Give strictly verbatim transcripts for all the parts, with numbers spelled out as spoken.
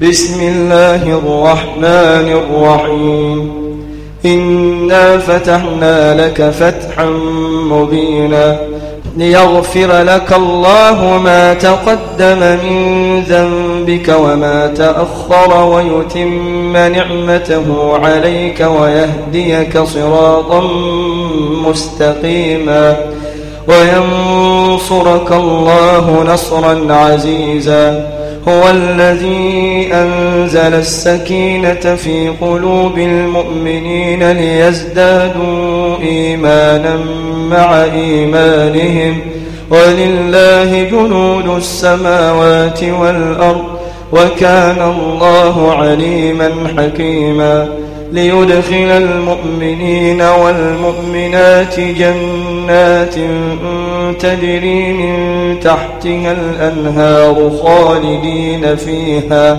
بسم الله الرحمن الرحيم إنا فتحنا لك فتحا مبينا ليغفر لك الله ما تقدم من ذنبك وما تأخر ويتم نعمته عليك ويهديك صراطا مستقيما وينصرك الله نصرا عزيزا هو الذي أنزل السكينة في قلوب المؤمنين ليزدادوا إيمانا مع إيمانهم ولله جنود السماوات والأرض وكان الله عليما حكيما ليدخل المؤمنين والمؤمنات جنات تجري من تحتها الأنهار خالدين فيها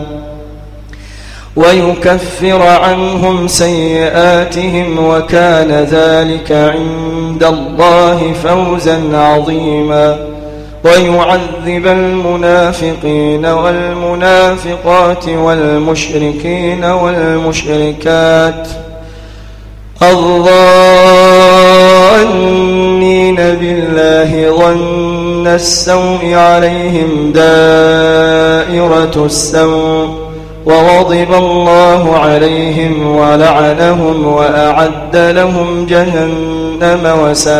ويكفر عنهم سيئاتهم وكان ذلك عند الله فوزا عظيما ويعذب المنافقين والمنافقات والمشركين والمشركات الظانين بالله ظن السوء عليهم دائرة السوء وغضب الله عليهم ولعنهم وأعد لهم جهنم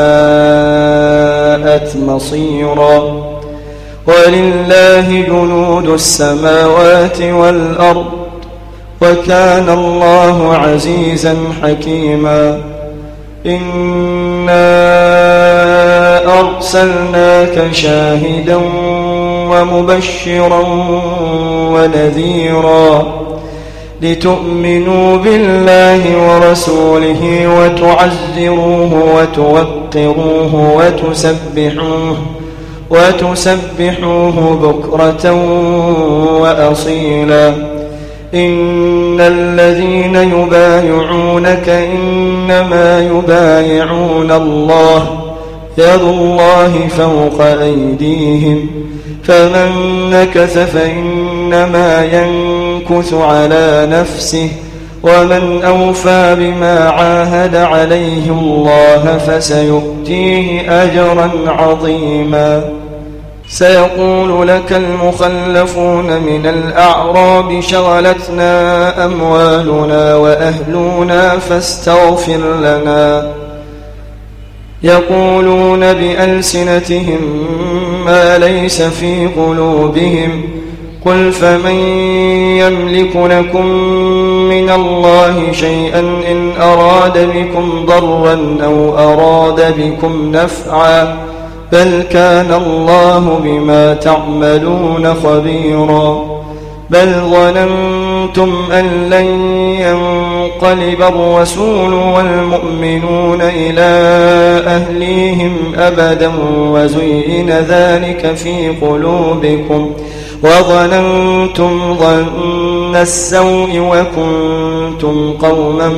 وساءت مصيرا ولله جنود السماوات والأرض وكان الله عزيزا حكيما إنا أرسلناك شاهدا ومبشرا ونذيرا لتؤمنوا بالله ورسوله وتعزروه وتوقروه وتسبحوه وتسبحوه بكرة وأصيلا إن الذين يبايعونك إنما يبايعون الله يد الله فوق أيديهم فمن نكث فإنما ينكث على نفسه ومن أوفى بما عاهد عليه الله فسيؤتيه أجرا عظيما سيقول لك المخلفون من الأعراب شغلتنا أموالنا وأهلنا فاستغفر لنا يقولون بألسنتهم ما ليس في قلوبهم قل فمن يملك لكم من الله شيئا إن أراد بكم ضرا أو أراد بكم نفعا بل كان الله بما تعملون خبيرا بل ظننتم أن لن ينقلب الرسول والمؤمنون إلى أهليهم أبدا وزين ذلك في قلوبكم وظننتم ظن السوء وكنتم قوما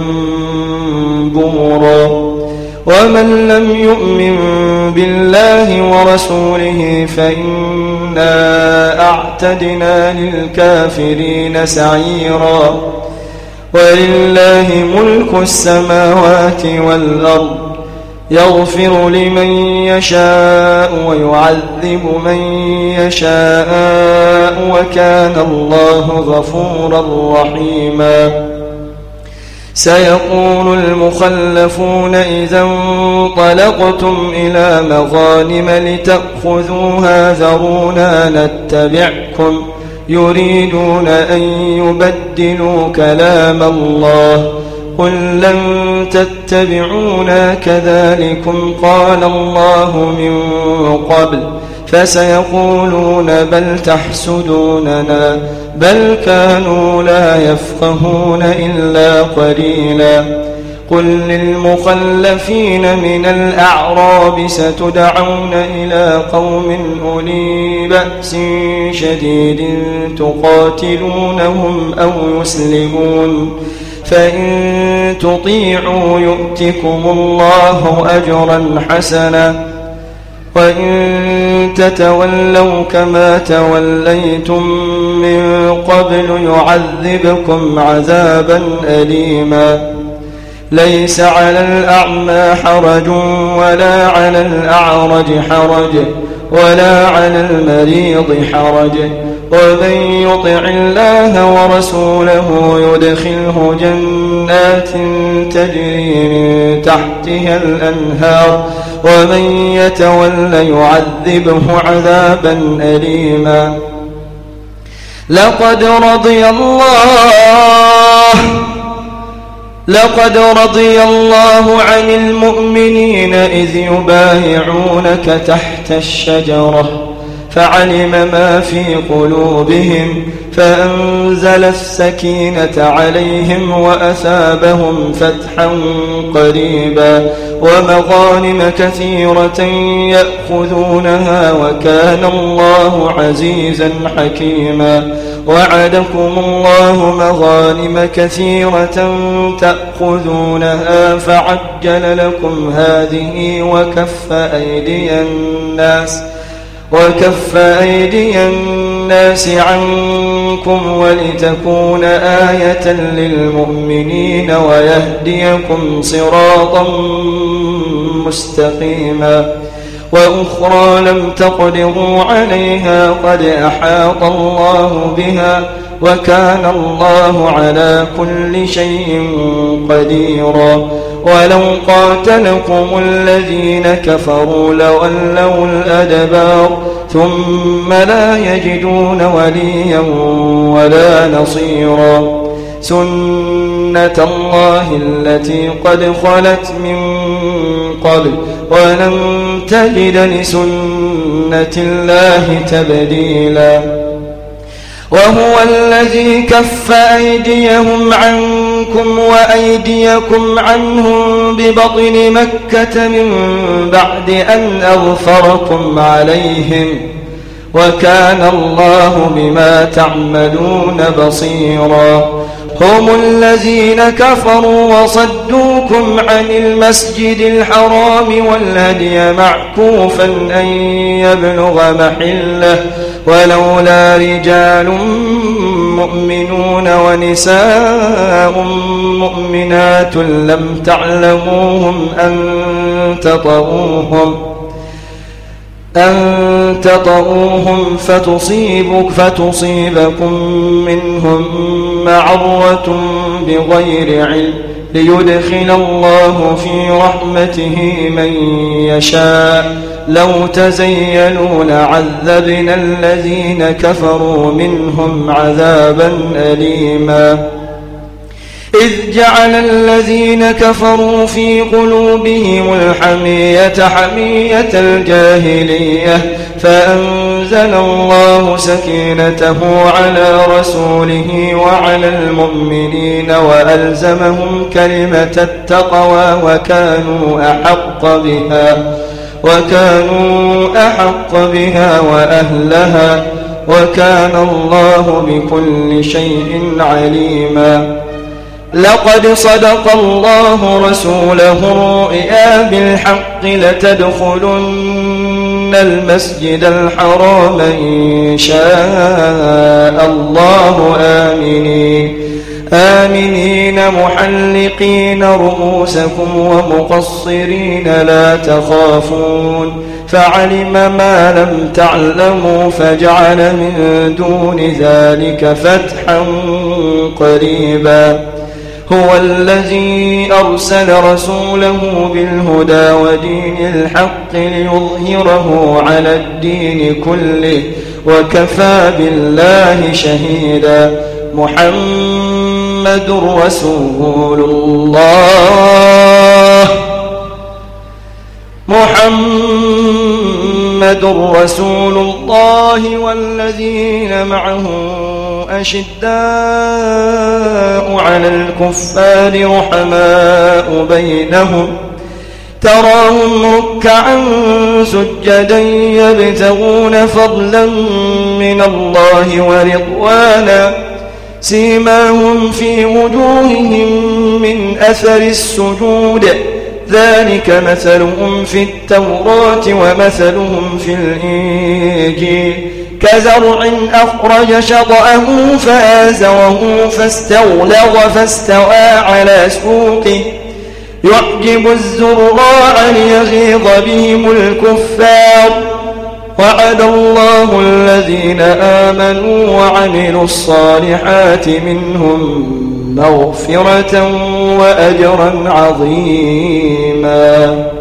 بورا ومن لم يؤمن بالله ورسوله فإنا أعتدنا للكافرين سعيرا ولله ملك السماوات والأرض يغفر لمن يشاء ويعذب من يشاء وكان الله غفورا رحيما سيقول المخلفون إذا انطلقتم إلى مغانم لتأخذوها ذرونا نتبعكم يريدون أن يبدلوا كلام الله قل لن تتبعونا كذلكم قال الله من قبل فسيقولون بل تحسدوننا بل كانوا لا يفقهون إلا قليلا قل للمخلفين من الأعراب ستدعون إلى قوم أولي بأس شديد تقاتلونهم أو يسلمون فإن تطيعوا يؤتكم الله أجرا حسنا وإن تتولوا كما توليتم من قبل يعذبكم عذابا أليما ليس على الأعمى حرج ولا على الأعرج حرج ولا على المريض حرج ومن يطع الله ورسوله يدخله جنات تجري من تحتها الأنهار ومن يتول يعذبه عذابا أليما لقد رضي الله لقد رضي الله عن المؤمنين إذ يبايعونك تحت الشجرة فعلم ما في قلوبهم فأنزل السكينة عليهم وأثابهم فتحا قريبا ومغانم كثيرة يأخذونها وكان الله عزيزا حكيما وعدكم الله مغانم كثيرة تأخذونها فعجل لكم هذه وكف أيدي الناس وكف أيدي الناس عنكم ولتكون آية للمؤمنين ويهديكم صراطا مستقيما وأخرى لم تقدروا عليها قد أحاط الله بها وكان الله على كل شيء قديرا ولو قاتلكم الذين كفروا لولوا الأدبار ثم لا يجدون وليا ولا نصيرا سنة الله التي قد خلت من قبل ولن تجد لسنة الله تبديلا وهو الذي كف أيديهم عنكم وأيديكم عنهم ببطن مكة من بعد أن أغفركم عليهم وكان الله بما تعملون بصيرا هم الذين كفروا وصدوكم عن المسجد الحرام والهدي معكوفا أن يبلغ محله ولولا رجال مؤمنون ونساء مؤمنات لم تعلموهم أن تطؤوهم أن تطؤوهم فتصيبك فتصيبكم منهم معرة بغير علم ليدخل الله في رحمته من يشاء لو تزيلوا لعذبنا الذين كفروا منهم عذابا أليما إذ جعل الذين كفروا في قلوبهم الحمية حمية الجاهلية فأنزل الله سكينته على رسوله وعلى المؤمنين وألزمهم كلمة التقوى وكانوا أحق بها وكانوا أحق بها وأهلها وكان الله بكل شيء عليما لقد صدق الله رسوله الرؤيا بالحق لتدخلن المسجد الحرام إن شاء الله آمنين آمنين محلقين رؤوسكم ومقصرين لا تخافون فعلم ما لم تعلموا فجعل من دون ذلك فتحا قريبا هو الذي أرسل رسوله بالهدى ودين الحق ليظهره على الدين كله وكفى بالله شهيدا محمد رسول الله محمد رسول الله والذين معه أشداء على الكفار رحماء بينهم تراهم ركعا سجدا يبتغون فضلا من الله ورضوانا سيماهم في وجوههم من أثر السجود ذلك مثلهم في التوراة ومثلهم في الإنجيل كزرع أخرج شطأه فآزره فاستغلظ فاستوى على سوقه يعجب الزراع ليغيظ بهم الكفار وعد الله الذين آمنوا وعملوا الصالحات منهم مغفرة وأجرا عظيما.